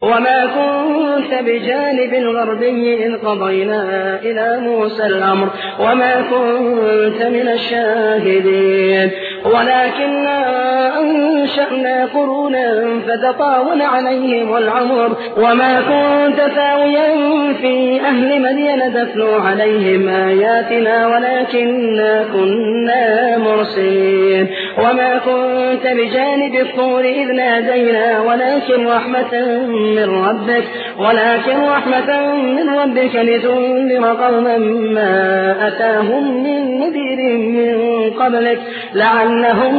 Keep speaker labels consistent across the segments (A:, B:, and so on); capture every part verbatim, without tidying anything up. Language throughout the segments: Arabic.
A: وما كنت بجانب الغربي إذ قضينا إلى موسى الأمر وما كنت من الشاهدين ولكننا أنشأنا قرونا فتطاول عليهم العمر وما كنت ثاويا في أهل مدين تتلو عليهم آياتنا ولكننا كنا مرسلين وما كنت بجانب الطور إذ نادينا ولكن رحمة من ربك ولكن رحمة من ربك لتنذر قوما ما أتاهم من نذير من قبلك لعلهم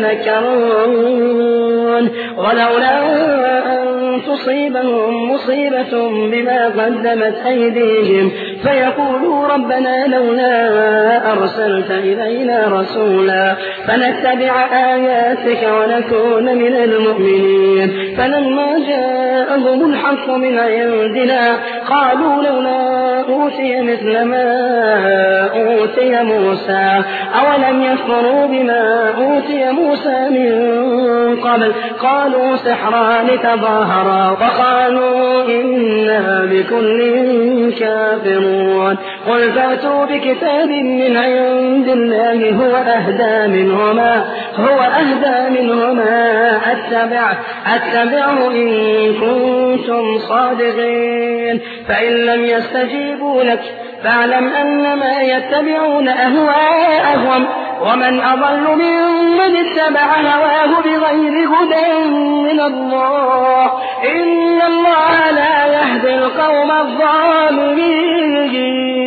A: يتذكرون ولولا أن تصيبهم مصيبة بما قدمت أيديهم فيقولوا ربنا لولا أرسلت إلينا رسولا فنتبع آياتك ونكون من المؤمنين فلما جاءهم الحق من عندنا قالوا لولا أوتي مثل ما أوتي موسى أولم يكفروا بما أوتي موسى من قبل قالوا سحران تظاهرا وقالوا إنا بكل كافرون قل فأتوا بكتاب من عند الله هو أهدى منهما هو أهدى منهما أتبعه أتبعه إن كنتم صادقين فإن لم يستجيبوا لك فاعلم أنما يتبعون أهواءهم ومن أضل ممن اتبع هواه بغير هدى من الله إن الله لا يهدي القوم الظالمين